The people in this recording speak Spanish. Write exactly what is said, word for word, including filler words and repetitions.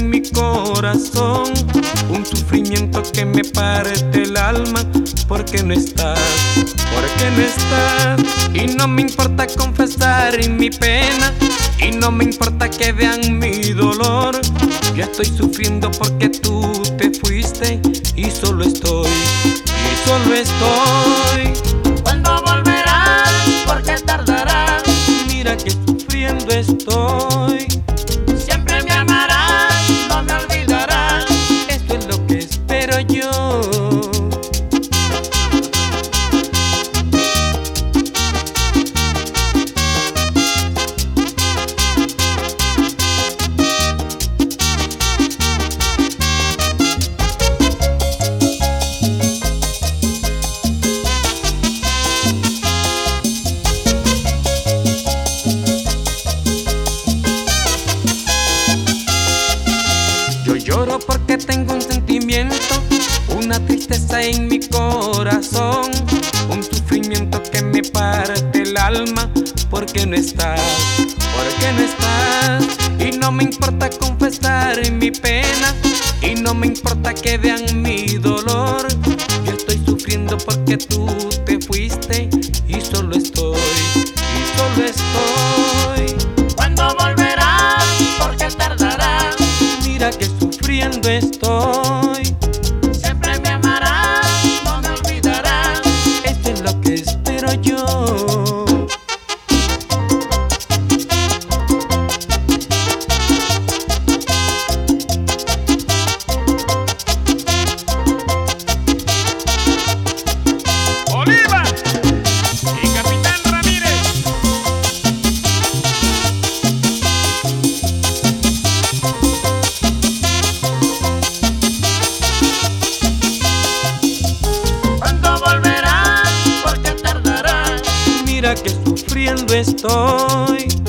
en mi corazón, un sufrimiento que me parte el alma, porque no estás, porque no estás. Y no me importa confesar mi pena, y no me importa que vean mi dolor. Yo estoy sufriendo porque tú te fuiste, y solo estoy, y solo estoy. ¿Cuándo volverás? ¿Por qué tardarás? Mira que sufriendo estoy. Siempre me amarás, no me olvidarás. Esto es lo que espero yo. Lloro porque tengo un sentimiento, una tristeza en mi corazón, un sufrimiento que me parte el alma, porque no estás, porque no estás. Y no me importa confesar mi pena, y no me importa que vean mi dolor. Yo estoy sufriendo porque tú te fuiste, y solo estoy, y solo estoy. ¿Cuándo volverás? ¿Por qué tardarás? Mira que sufriendo estoy. Siempre me amarás, no me olvidarás. Esto es lo que espero yo. Oliva y Capitán Ramírez. ¿Cuándo volverás? ¿Por qué tardarás? Mira que sufriendo estoy.